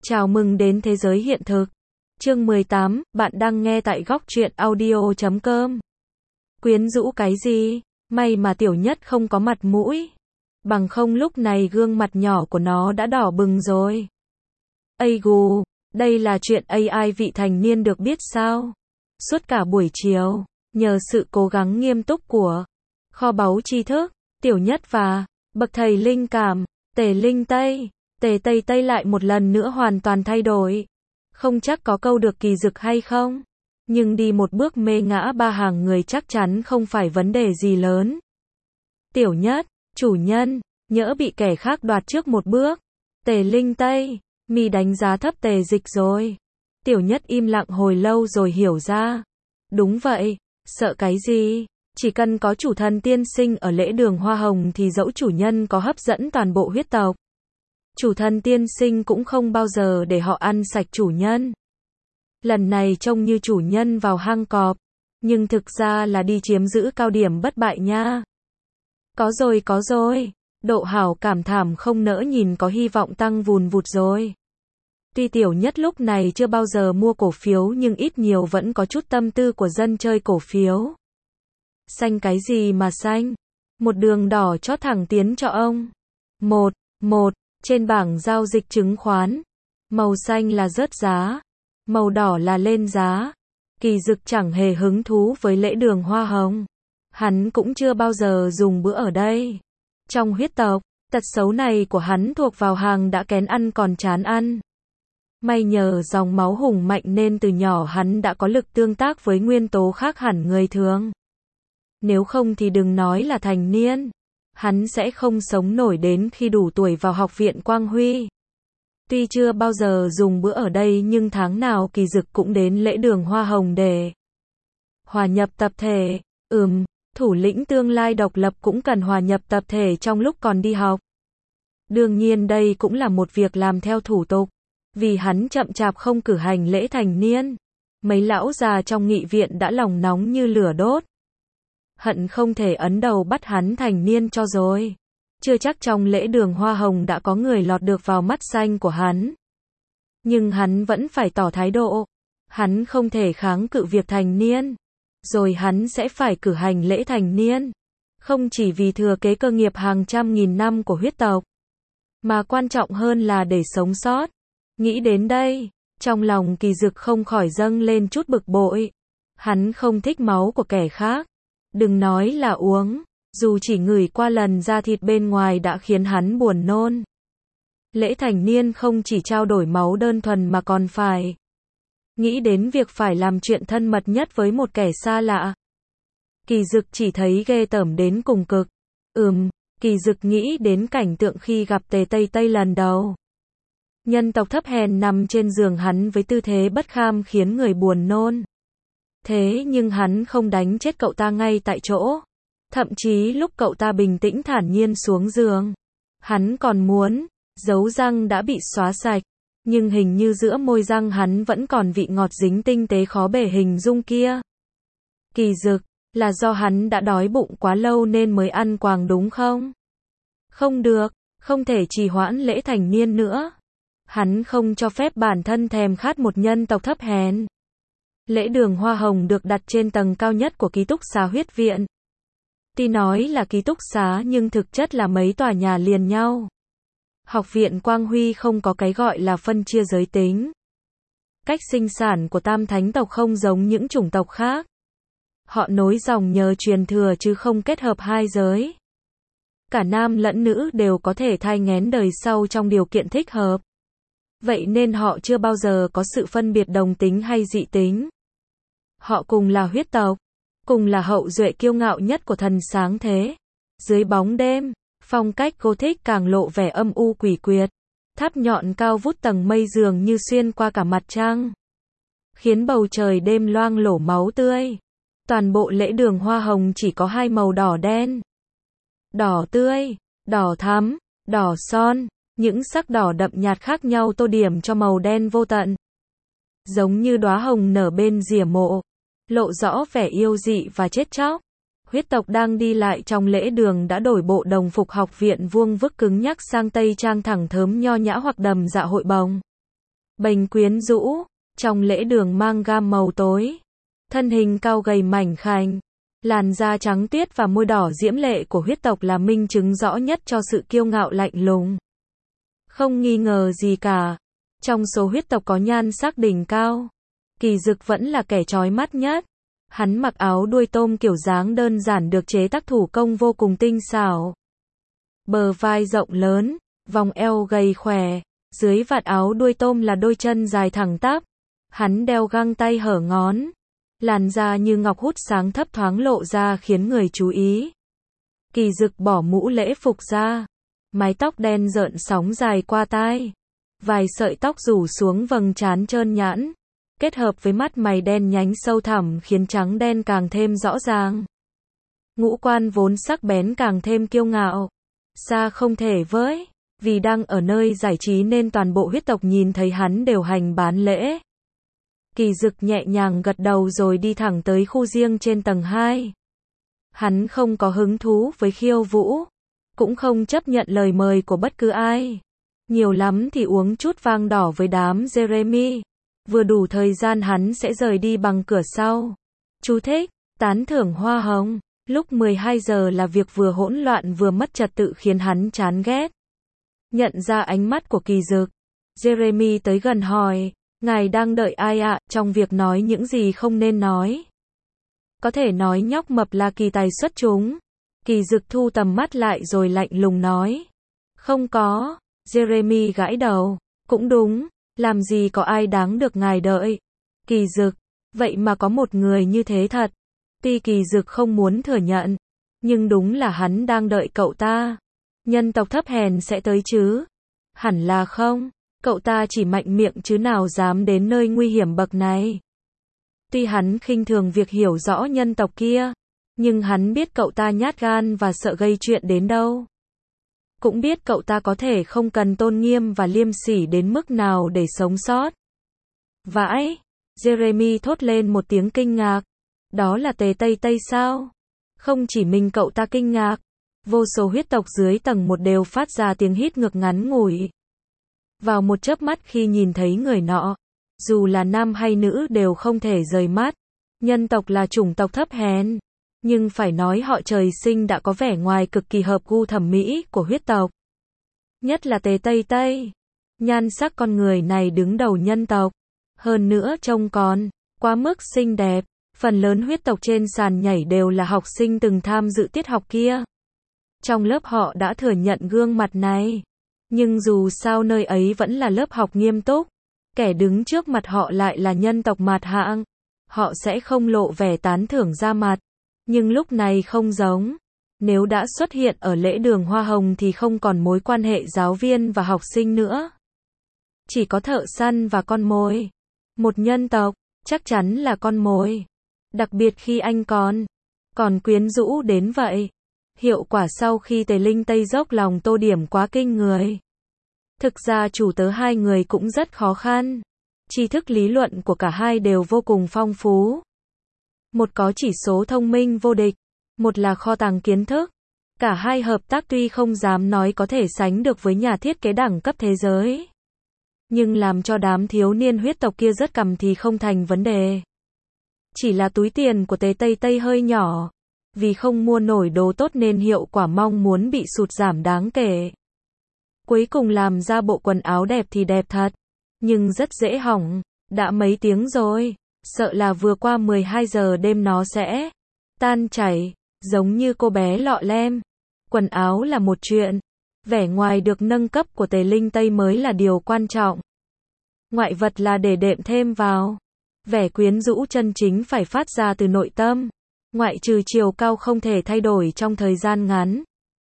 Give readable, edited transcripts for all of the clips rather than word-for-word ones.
Chào mừng đến thế giới hiện thực. Chương 18, bạn đang nghe tại góc truyện audio.com. Quyến rũ cái gì? May mà Tiểu Nhất không có mặt mũi. Bằng không lúc này gương mặt nhỏ của nó đã đỏ bừng rồi. Ây gù, đây là chuyện AI vị thành niên được biết sao? Suốt cả buổi chiều, nhờ sự cố gắng nghiêm túc của kho báu tri thức, Tiểu Nhất và bậc thầy linh cảm, Tề Linh Tây. Tề Tây Tây lại một lần nữa hoàn toàn thay đổi. Không chắc có câu được kỳ dực hay không, nhưng đi một bước mê ngã ba hàng người chắc chắn không phải vấn đề gì lớn. Tiểu Nhất, chủ nhân, nhỡ bị kẻ khác đoạt trước một bước. Tề Linh Tây, mi đánh giá thấp Tề Dịch rồi. Tiểu Nhất im lặng hồi lâu rồi hiểu ra. Đúng vậy, sợ cái gì? Chỉ cần có chủ thần tiên sinh ở lễ đường hoa hồng thì dẫu chủ nhân có hấp dẫn toàn bộ huyết tộc, chủ thần tiên sinh cũng không bao giờ để họ ăn sạch chủ nhân. Lần này trông như chủ nhân vào hang cọp, nhưng thực ra là đi chiếm giữ cao điểm bất bại nha. Có rồi, độ hảo cảm thảm không nỡ nhìn có hy vọng tăng vùn vụt rồi. Tuy Tiểu Nhất lúc này chưa bao giờ mua cổ phiếu nhưng ít nhiều vẫn có chút tâm tư của dân chơi cổ phiếu. Xanh cái gì mà xanh? Một đường đỏ chót thẳng tiến cho ông. Một, trên bảng giao dịch chứng khoán. Màu xanh là rớt giá, màu đỏ là lên giá. Kỳ Dực chẳng hề hứng thú với lễ đường hoa hồng. Hắn cũng chưa bao giờ dùng bữa ở đây. Trong huyết tộc, tật xấu này của hắn thuộc vào hàng đã kén ăn còn chán ăn. May nhờ dòng máu hùng mạnh nên từ nhỏ hắn đã có lực tương tác với nguyên tố khác hẳn người thường. Nếu không thì đừng nói là thành niên, hắn sẽ không sống nổi đến khi đủ tuổi vào học viện Quang Huy. Tuy chưa bao giờ dùng bữa ở đây nhưng tháng nào Kỳ Dực cũng đến lễ đường hoa hồng để hòa nhập tập thể. Thủ lĩnh tương lai độc lập cũng cần hòa nhập tập thể trong lúc còn đi học. Đương nhiên đây cũng là một việc làm theo thủ tục. Vì hắn chậm chạp không cử hành lễ thành niên, mấy lão già trong nghị viện đã lòng nóng như lửa đốt. Hận không thể ấn đầu bắt hắn thành niên cho rồi. Chưa chắc trong lễ đường hoa hồng đã có người lọt được vào mắt xanh của hắn. Nhưng hắn vẫn phải tỏ thái độ. Hắn không thể kháng cự việc thành niên. Rồi hắn sẽ phải cử hành lễ thành niên. Không chỉ vì thừa kế cơ nghiệp hàng trăm nghìn năm của huyết tộc, mà quan trọng hơn là để sống sót. Nghĩ đến đây, trong lòng Kỳ Dực không khỏi dâng lên chút bực bội. Hắn không thích máu của kẻ khác. Đừng nói là uống, dù chỉ ngửi qua lần da thịt bên ngoài đã khiến hắn buồn nôn. Lễ thành niên không chỉ trao đổi máu đơn thuần mà còn phải nghĩ đến việc phải làm chuyện thân mật nhất với một kẻ xa lạ. Kỳ Dực chỉ thấy ghê tởm đến cùng cực. Kỳ Dực nghĩ đến cảnh tượng khi gặp Tề Tây Tây lần đầu. Nhân tộc thấp hèn nằm trên giường hắn với tư thế bất kham khiến người buồn nôn. Thế nhưng hắn không đánh chết cậu ta ngay tại chỗ. Thậm chí lúc cậu ta bình tĩnh thản nhiên xuống giường, hắn còn muốn, dấu răng đã bị xóa sạch, nhưng hình như giữa môi răng hắn vẫn còn vị ngọt dính tinh tế khó bể hình dung kia. Kỳ Dực, là do hắn đã đói bụng quá lâu nên mới ăn quàng đúng không? Không được, không thể trì hoãn lễ thành niên nữa. Hắn không cho phép bản thân thèm khát một nhân tộc thấp hèn. Lễ đường hoa hồng được đặt trên tầng cao nhất của ký túc xá huyết viện. Tuy nói là ký túc xá nhưng thực chất là mấy tòa nhà liền nhau. Học viện Quang Huy không có cái gọi là phân chia giới tính. Cách sinh sản của tam thánh tộc không giống những chủng tộc khác. Họ nối dòng nhờ truyền thừa chứ không kết hợp hai giới. Cả nam lẫn nữ đều có thể thai nghén đời sau trong điều kiện thích hợp. Vậy nên họ chưa bao giờ có sự phân biệt đồng tính hay dị tính. Họ cùng là huyết tộc, cùng là hậu duệ kiêu ngạo nhất của thần sáng thế. Dưới bóng đêm, phong cách Gothic càng lộ vẻ âm u quỷ quyệt. Tháp nhọn cao vút tầng mây dường như xuyên qua cả mặt trăng, khiến bầu trời đêm loang lổ máu tươi. Toàn bộ lễ đường hoa hồng chỉ có hai màu đỏ đen. Đỏ tươi, đỏ thắm, đỏ son. Những sắc đỏ đậm nhạt khác nhau tô điểm cho màu đen vô tận. Giống như đóa hồng nở bên rìa mộ, lộ rõ vẻ yêu dị và chết chóc. Huyết tộc đang đi lại trong lễ đường đã đổi bộ đồng phục học viện vuông vức cứng nhắc sang tây trang thẳng thớm nho nhã hoặc đầm dạ hội bồng. bềnh quyến rũ, trong lễ đường mang gam màu tối. Thân hình cao gầy mảnh khảnh, làn da trắng tiết và môi đỏ diễm lệ của huyết tộc là minh chứng rõ nhất cho sự kiêu ngạo lạnh lùng. Không nghi ngờ gì cả, trong số huyết tộc có nhan sắc đỉnh cao, Kỳ Dực vẫn là kẻ chói mắt nhất. Hắn mặc áo đuôi tôm kiểu dáng đơn giản được chế tác thủ công vô cùng tinh xảo. Bờ vai rộng lớn, vòng eo gầy khỏe, dưới vạt áo đuôi tôm là đôi chân dài thẳng tắp. Hắn đeo găng tay hở ngón, làn da như ngọc hút sáng thấp thoáng lộ ra khiến người chú ý. Kỳ Dực bỏ mũ lễ phục ra, mái tóc đen rợn sóng dài qua tai, vài sợi tóc rủ xuống vầng trán trơn nhẵn, kết hợp với mắt mày đen nhánh sâu thẳm khiến trắng đen càng thêm rõ ràng. Ngũ quan vốn sắc bén càng thêm kiêu ngạo, xa không thể với, vì đang ở nơi giải trí nên toàn bộ huyết tộc nhìn thấy hắn đều hành bán lễ. Kỳ Dực nhẹ nhàng gật đầu rồi đi thẳng tới khu riêng trên tầng 2. Hắn không có hứng thú với khiêu vũ, cũng không chấp nhận lời mời của bất cứ ai. Nhiều lắm thì uống chút vang đỏ với đám Jeremy. Vừa đủ thời gian hắn sẽ rời đi bằng cửa sau. Chú thích, tán thưởng hoa hồng. Lúc 12 giờ là việc vừa hỗn loạn vừa mất trật tự khiến hắn chán ghét. Nhận ra ánh mắt của Kỳ Dực, Jeremy tới gần hỏi, ngài đang đợi ai ạ, trong việc nói những gì không nên nói. Có thể nói nhóc mập là kỳ tài xuất chúng. Kỳ Dực thu tầm mắt lại rồi lạnh lùng nói. Không có, Jeremy gãi đầu, cũng đúng, làm gì có ai đáng được ngài đợi. Kỳ Dực, vậy mà có một người như thế thật. Tuy Kỳ Dực không muốn thừa nhận, nhưng đúng là hắn đang đợi cậu ta. Nhân tộc thấp hèn sẽ tới chứ? Hẳn là không, cậu ta chỉ mạnh miệng chứ nào dám đến nơi nguy hiểm bậc này. Tuy hắn khinh thường việc hiểu rõ nhân tộc kia, nhưng hắn biết cậu ta nhát gan và sợ gây chuyện đến đâu. Cũng biết cậu ta có thể không cần tôn nghiêm và liêm sỉ đến mức nào để sống sót. Vãi! Jeremy thốt lên một tiếng kinh ngạc. Đó là Tề Tây Tây sao? Không chỉ mình cậu ta kinh ngạc, vô số huyết tộc dưới tầng 1 đều phát ra tiếng hít ngược ngắn ngủi. Vào một chớp mắt khi nhìn thấy người nọ, dù là nam hay nữ đều không thể rời mắt. Nhân tộc là chủng tộc thấp hèn, nhưng phải nói họ trời sinh đã có vẻ ngoài cực kỳ hợp gu thẩm mỹ của huyết tộc. Nhất là Tề Tây Tây. Nhan sắc con người này đứng đầu nhân tộc. Hơn nữa trông còn quá mức xinh đẹp. Phần lớn huyết tộc trên sàn nhảy đều là học sinh từng tham dự tiết học kia. Trong lớp họ đã thừa nhận gương mặt này. Nhưng dù sao nơi ấy vẫn là lớp học nghiêm túc. Kẻ đứng trước mặt họ lại là nhân tộc mạt hạng. Họ sẽ không lộ vẻ tán thưởng ra mặt. Nhưng lúc này không giống. Nếu đã xuất hiện ở lễ đường hoa hồng thì không còn mối quan hệ giáo viên và học sinh nữa. Chỉ có thợ săn và con mồi. Một nhân tộc, chắc chắn là con mồi. Đặc biệt khi anh còn quyến rũ đến vậy. Hiệu quả sau khi Tề Linh Tây dốc lòng tô điểm quá kinh người. Thực ra chủ tớ hai người cũng rất khó khăn. Tri thức lý luận của cả hai đều vô cùng phong phú. Một có chỉ số thông minh vô địch, một là kho tàng kiến thức. Cả hai hợp tác tuy không dám nói có thể sánh được với nhà thiết kế đẳng cấp thế giới. Nhưng làm cho đám thiếu niên huyết tộc kia rất cằm thì không thành vấn đề. Chỉ là túi tiền của Tề Tây Tây hơi nhỏ. Vì không mua nổi đồ tốt nên hiệu quả mong muốn bị sụt giảm đáng kể. Cuối cùng làm ra bộ quần áo đẹp thì đẹp thật. Nhưng rất dễ hỏng. Đã mấy tiếng rồi. Sợ là vừa qua 12 giờ đêm nó sẽ tan chảy. Giống như cô bé lọ lem. Quần áo là một chuyện. Vẻ ngoài được nâng cấp của Tề Linh Tây mới là điều quan trọng. Ngoại vật là để đệm thêm vào. Vẻ quyến rũ chân chính phải phát ra từ nội tâm. Ngoại trừ chiều cao không thể thay đổi trong thời gian ngắn.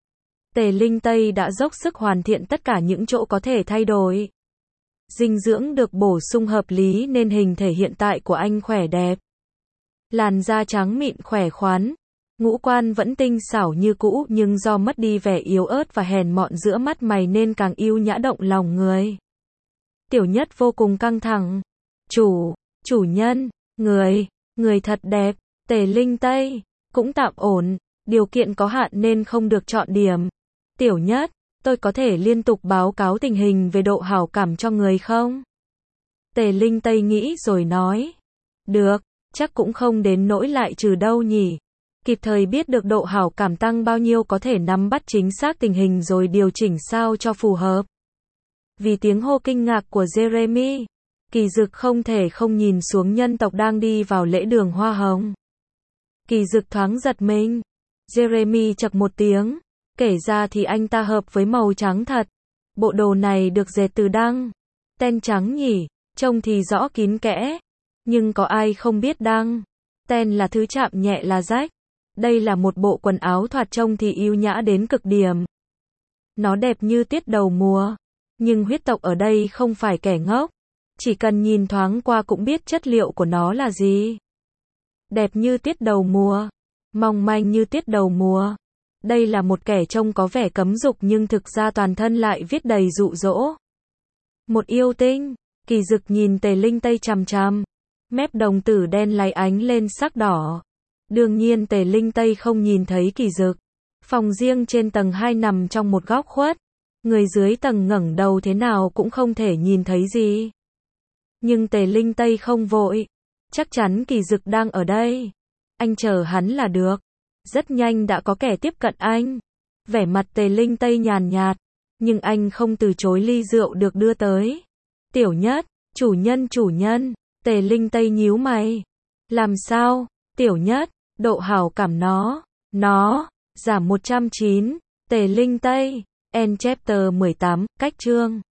Tề Linh Tây đã dốc sức hoàn thiện tất cả những chỗ có thể thay đổi. Dinh dưỡng được bổ sung hợp lý nên hình thể hiện tại của anh khỏe đẹp. Làn da trắng mịn khỏe khoắn. Ngũ quan vẫn tinh xảo như cũ nhưng do mất đi vẻ yếu ớt và hèn mọn giữa mắt mày nên càng yêu nhã động lòng người. Tiểu Nhất vô cùng căng thẳng. Chủ nhân, người thật đẹp. Tề Linh Tây, cũng tạm ổn, điều kiện có hạn nên không được chọn điểm. Tiểu Nhất, tôi có thể liên tục báo cáo tình hình về độ hảo cảm cho người không? Tề Linh Tây nghĩ rồi nói. Được, chắc cũng không đến nỗi lại trừ đâu nhỉ. Kịp thời biết được độ hảo cảm tăng bao nhiêu có thể nắm bắt chính xác tình hình rồi điều chỉnh sao cho phù hợp. Vì tiếng hô kinh ngạc của Jeremy, Kỳ Dực không thể không nhìn xuống nhân tộc đang đi vào lễ đường hoa hồng. Kỳ Dực thoáng giật mình. Jeremy chậc một tiếng. Kể ra thì anh ta hợp với màu trắng thật. Bộ đồ này được dệt từ đăng ten trắng nhỉ, trông thì rõ kín kẽ. Nhưng có ai không biết đăng ten là thứ chạm nhẹ là rách. Đây là một bộ quần áo thoạt trông thì yêu nhã đến cực điểm. Nó đẹp như tiết đầu mùa. Nhưng huyết tộc ở đây không phải kẻ ngốc. Chỉ cần nhìn thoáng qua cũng biết chất liệu của nó là gì. Đẹp như tiết đầu mùa. Mong manh như tiết đầu mùa. Đây là một kẻ trông có vẻ cấm dục nhưng thực ra toàn thân lại viết đầy dụ dỗ. Một yêu tinh. Kỳ Dực nhìn Tề Linh Tây chằm chằm. Mép đồng tử đen láy ánh lên sắc đỏ. Đương nhiên Tề Linh Tây không nhìn thấy Kỳ Dực. Phòng riêng trên tầng 2 nằm trong một góc khuất. Người dưới tầng ngẩng đầu thế nào cũng không thể nhìn thấy gì. Nhưng Tề Linh Tây không vội. Chắc chắn Kỳ Dực đang ở đây. Anh chờ hắn là được. Rất nhanh đã có kẻ tiếp cận anh. Vẻ mặt Tề Linh Tây nhàn nhạt. Nhưng anh không từ chối ly rượu được đưa tới. Tiểu Nhất, chủ nhân. Tề Linh Tây nhíu mày. Làm sao? Tiểu Nhất, độ hảo cảm nó, giảm 109. Tề Linh Tây, End chapter 18, cách chương.